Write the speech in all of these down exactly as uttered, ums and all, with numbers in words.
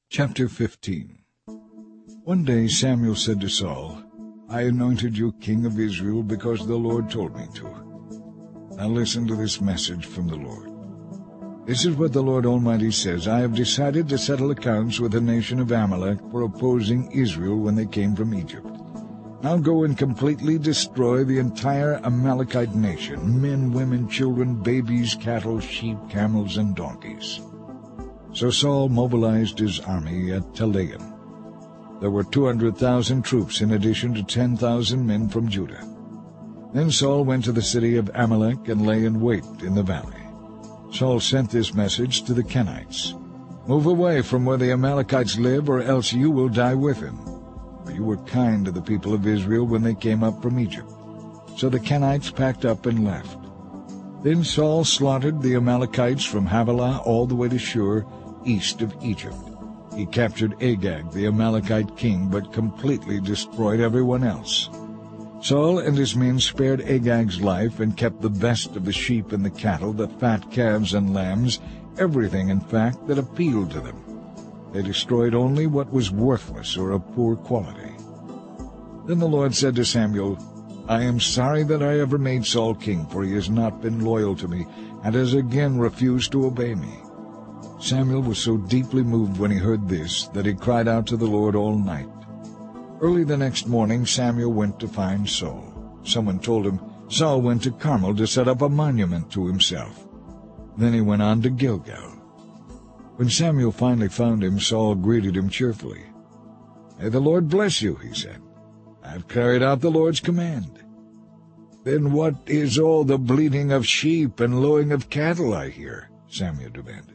Chapter fifteen. One day Samuel said to Saul, "I anointed you king of Israel because the Lord told me to." Now listen to this message from the Lord. This is what the Lord Almighty says: I have decided to settle accounts with the nation of Amalek for opposing Israel when they came from Egypt. Now go and completely destroy the entire Amalekite nation, men, women, children, babies, cattle, sheep, camels, and donkeys. So Saul mobilized his army at Telaim. There were two hundred thousand troops in addition to ten thousand men from Judah. Then Saul went to the city of Amalek and lay in wait in the valley. Saul sent this message to the Kenites: "Move away from where the Amalekites live, or else you will die with them. For you were kind to the people of Israel when they came up from Egypt." So the Kenites packed up and left. Then Saul slaughtered the Amalekites from Havilah all the way to Shur, east of Egypt. He captured Agag, the Amalekite king, but completely destroyed everyone else. Saul and his men spared Agag's life and kept the best of the sheep and the cattle, the fat calves and lambs, everything, in fact, that appealed to them. They destroyed only what was worthless or of poor quality. Then the Lord said to Samuel, "I am sorry that I ever made Saul king, for he has not been loyal to me, and has again refused to obey me." Samuel was so deeply moved when he heard this that he cried out to the Lord all night. Early the next morning Samuel went to find Saul. Someone told him Saul went to Carmel to set up a monument to himself. Then he went on to Gilgal. When Samuel finally found him, Saul greeted him cheerfully. "May the Lord bless you," he said. "I've carried out the Lord's command." "Then what is all the bleating of sheep and lowing of cattle I hear?" Samuel demanded.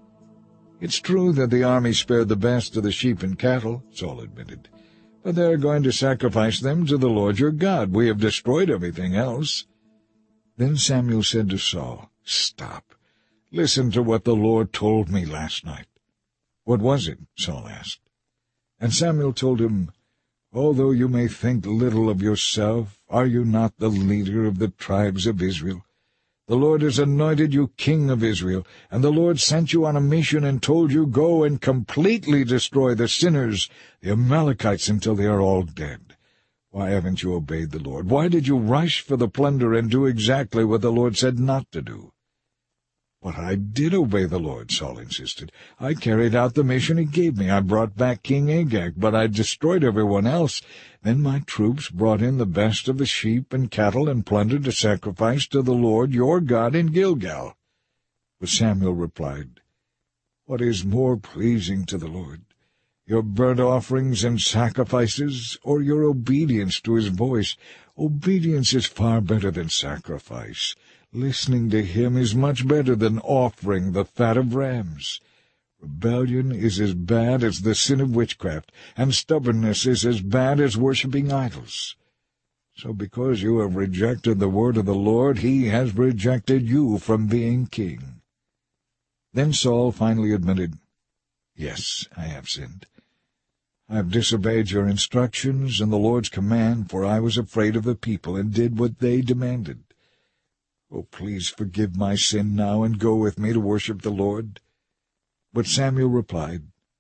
"It's true that the army spared the best of the sheep and cattle," Saul admitted, "but they are going to sacrifice them to the Lord your God. We have destroyed everything else." Then Samuel said to Saul, "Stop. Listen to what the Lord told me last night." "What was it?" Saul asked. And Samuel told him, "Although you may think little of yourself, are you not the leader of the tribes of Israel? The Lord has anointed you king of Israel, and the Lord sent you on a mission and told you, 'Go and completely destroy the sinners, the Amalekites, until they are all dead.' Why haven't you obeyed the Lord? Why did you rush for the plunder and do exactly what the Lord said not to do?" "But I did obey the Lord," Saul insisted. "I carried out the mission he gave me. I brought back King Agag, but I destroyed everyone else. Then my troops brought in the best of the sheep and cattle and plunder to sacrifice to the Lord your God in Gilgal." But Samuel replied, "What is more pleasing to the Lord, your burnt offerings and sacrifices, or your obedience to his voice? Obedience is far better than sacrifice. Listening to him is much better than offering the fat of rams. Rebellion is as bad as the sin of witchcraft, and stubbornness is as bad as worshipping idols. So because you have rejected the word of the Lord, he has rejected you from being king." Then Saul finally admitted, "Yes, I have sinned. I have disobeyed your instructions and the Lord's command, for I was afraid of the people and did what they demanded. Oh, please forgive my sin now and go with me to worship the Lord." But Samuel replied,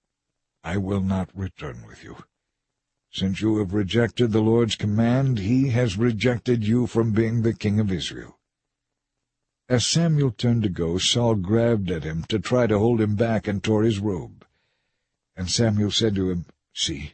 "I will not return with you. Since you have rejected the Lord's command, he has rejected you from being the king of Israel." As Samuel turned to go, Saul grabbed at him to try to hold him back and tore his robe. And Samuel said to him, "See,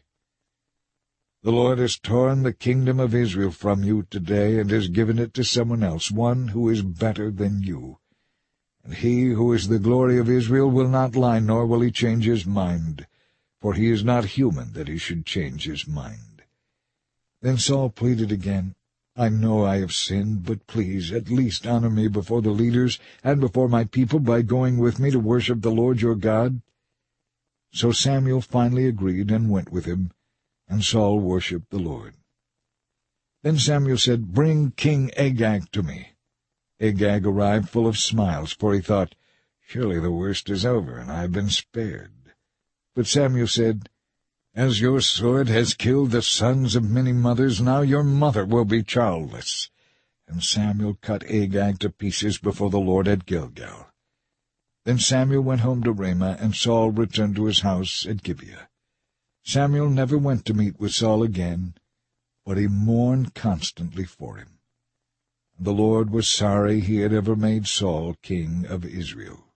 the Lord has torn the kingdom of Israel from you today and has given it to someone else, one who is better than you. And he who is the glory of Israel will not lie, nor will he change his mind, for he is not human that he should change his mind." Then Saul pleaded again, "I know I have sinned, but please at least honor me before the leaders and before my people by going with me to worship the Lord your God." So Samuel finally agreed and went with him, and Saul worshipped the Lord. Then Samuel said, "Bring King Agag to me." Agag arrived full of smiles, for he thought, "Surely the worst is over, and I have been spared." But Samuel said, "As your sword has killed the sons of many mothers, now your mother will be childless." And Samuel cut Agag to pieces before the Lord at Gilgal. Then Samuel went home to Ramah, and Saul returned to his house at Gibeah. Samuel never went to meet with Saul again, but he mourned constantly for him. And the Lord was sorry he had ever made Saul king of Israel.